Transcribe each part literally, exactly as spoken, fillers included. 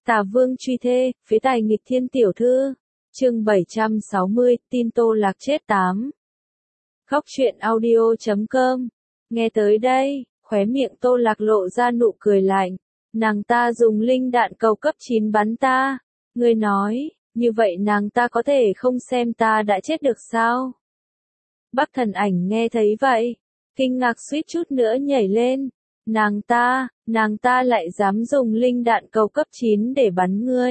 Tà Vương truy thê, phế tài nghịch thiên tiểu thư. Chương bảy trăm sáu mươi, tin Tô Lạc chết tám. Khóc chuyện audio chấm com. Nghe tới đây, khóe miệng Tô Lạc lộ ra nụ cười lạnh. Nàng ta dùng linh đạn cầu cấp chín bắn ta. Ngươi nói, như vậy nàng ta có thể không xem ta đã chết được sao? Bắc Thần Ảnh nghe thấy vậy, kinh ngạc suýt chút nữa nhảy lên. Nàng ta, nàng ta lại dám dùng linh đạn cầu cấp chín để bắn ngươi.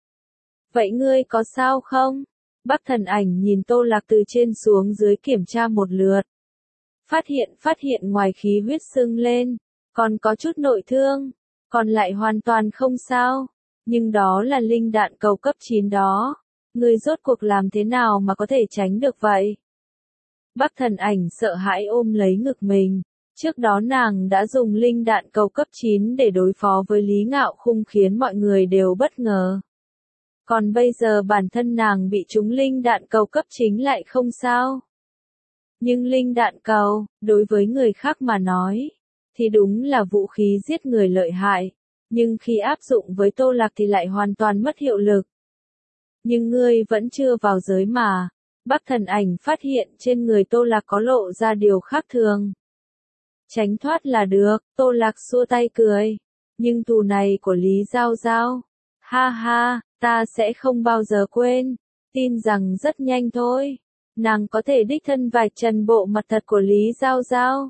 Vậy ngươi có sao không? Bắc Thần Ảnh nhìn Tô Lạc từ trên xuống dưới kiểm tra một lượt. Phát hiện phát hiện ngoài khí huyết sưng lên, còn có chút nội thương, còn lại hoàn toàn không sao. Nhưng đó là linh đạn cầu cấp chín đó. Ngươi rốt cuộc làm thế nào mà có thể tránh được vậy? Bắc Thần Ảnh sợ hãi ôm lấy ngực mình. Trước đó nàng đã dùng linh đạn cầu cấp chín để đối phó với Lý Ngạo Khung khiến mọi người đều bất ngờ. Còn bây giờ bản thân nàng bị trúng linh đạn cầu cấp chín lại không sao. Nhưng linh đạn cầu, đối với người khác mà nói, thì đúng là vũ khí giết người lợi hại. Nhưng khi áp dụng với Tô Lạc thì lại hoàn toàn mất hiệu lực. Nhưng ngươi vẫn chưa vào giới mà. Bắc Thần Ảnh phát hiện trên người Tô Lạc có lộ ra điều khác thường. Tránh thoát là được, Tô Lạc xua tay cười. Nhưng thù này của Lý Giao Giao, ha ha, ta sẽ không bao giờ quên. Tin rằng rất nhanh thôi, nàng có thể đích thân vạch trần bộ mặt thật của Lý Giao Giao.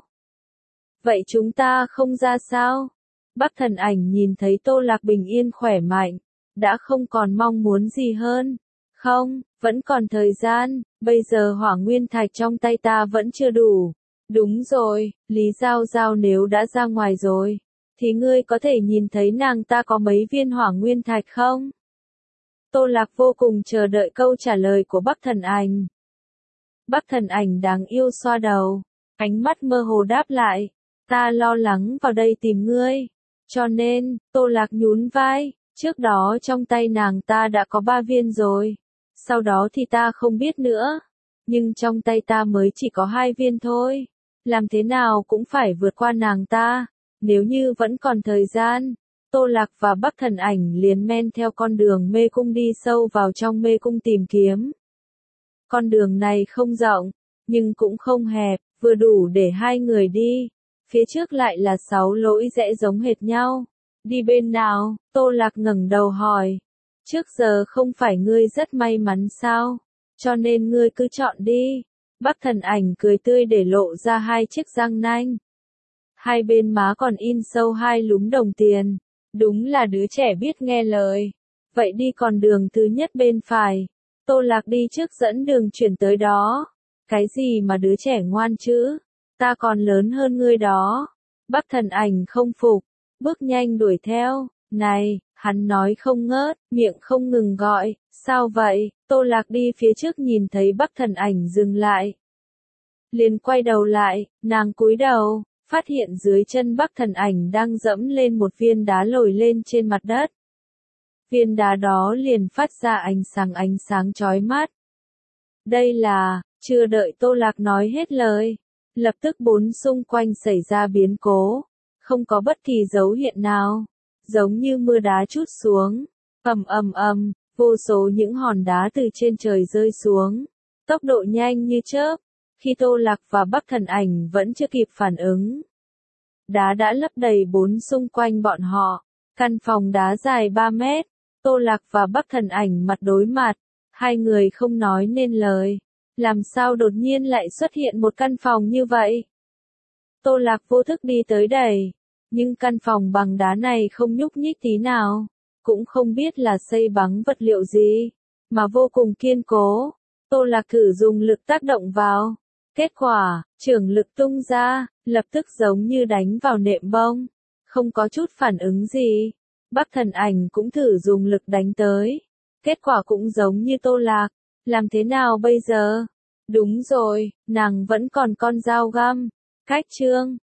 Vậy chúng ta không ra sao? Bắc Thần Ảnh nhìn thấy Tô Lạc bình yên khỏe mạnh, đã không còn mong muốn gì hơn. Không, vẫn còn thời gian, bây giờ hỏa nguyên thạch trong tay ta vẫn chưa đủ. Đúng rồi, Lý Giao Giao nếu đã ra ngoài rồi, thì ngươi có thể nhìn thấy nàng ta có mấy viên hỏa nguyên thạch không? Tô Lạc vô cùng chờ đợi câu trả lời của Bắc Thần Ảnh. Bắc Thần Ảnh đáng yêu xoa đầu, ánh mắt mơ hồ đáp lại, ta lo lắng vào đây tìm ngươi. Cho nên, Tô Lạc nhún vai, trước đó trong tay nàng ta đã có ba viên rồi. Sau đó thì ta không biết nữa. Nhưng trong tay ta mới chỉ có hai viên thôi. Làm thế nào cũng phải vượt qua nàng ta. Nếu như vẫn còn thời gian, Tô Lạc và Bắc Thần Ảnh liền men theo con đường mê cung đi sâu vào trong mê cung tìm kiếm. Con đường này không rộng, nhưng cũng không hẹp, vừa đủ để hai người đi. Phía trước lại là sáu lối rẽ giống hệt nhau. Đi bên nào? Tô Lạc ngẩng đầu hỏi. Trước giờ không phải ngươi rất may mắn sao? Cho nên ngươi cứ chọn đi. Bắc Thần Ảnh cười tươi để lộ ra hai chiếc răng nanh. Hai bên má còn in sâu hai lúm đồng tiền. Đúng là đứa trẻ biết nghe lời. Vậy đi con đường thứ nhất bên phải. Tô Lạc đi trước dẫn đường chuyển tới đó. Cái gì mà đứa trẻ ngoan chứ? Ta còn lớn hơn ngươi đó. Bắc Thần Ảnh không phục, bước nhanh đuổi theo. Này, hắn nói không ngớt, miệng không ngừng gọi, sao vậy? Tô Lạc đi phía trước nhìn thấy Bắc Thần Ảnh dừng lại. Liền quay đầu lại, nàng cúi đầu, phát hiện dưới chân Bắc Thần Ảnh đang dẫm lên một viên đá lồi lên trên mặt đất. Viên đá đó liền phát ra ánh sáng ánh sáng chói mắt. Đây là, chưa đợi Tô Lạc nói hết lời. Lập tức bốn xung quanh xảy ra biến cố, không có bất kỳ dấu hiện nào, giống như mưa đá trút xuống, ầm ầm ầm, vô số những hòn đá từ trên trời rơi xuống, tốc độ nhanh như chớp, khi Tô Lạc và Bắc Thần Ảnh vẫn chưa kịp phản ứng. Đá đã lấp đầy bốn xung quanh bọn họ, căn phòng đá dài ba mét, Tô Lạc và Bắc Thần Ảnh mặt đối mặt, hai người không nói nên lời. Làm sao đột nhiên lại xuất hiện một căn phòng như vậy? Tô Lạc vô thức đi tới đẩy, nhưng căn phòng bằng đá này không nhúc nhích tí nào, cũng không biết là xây bằng vật liệu gì, mà vô cùng kiên cố. Tô Lạc thử dùng lực tác động vào, kết quả, chưởng lực tung ra, lập tức giống như đánh vào nệm bông, không có chút phản ứng gì. Bắc Thần Ảnh cũng thử dùng lực đánh tới, kết quả cũng giống như Tô Lạc. Làm thế nào bây giờ? Đúng rồi, nàng vẫn còn con dao găm. Cách chương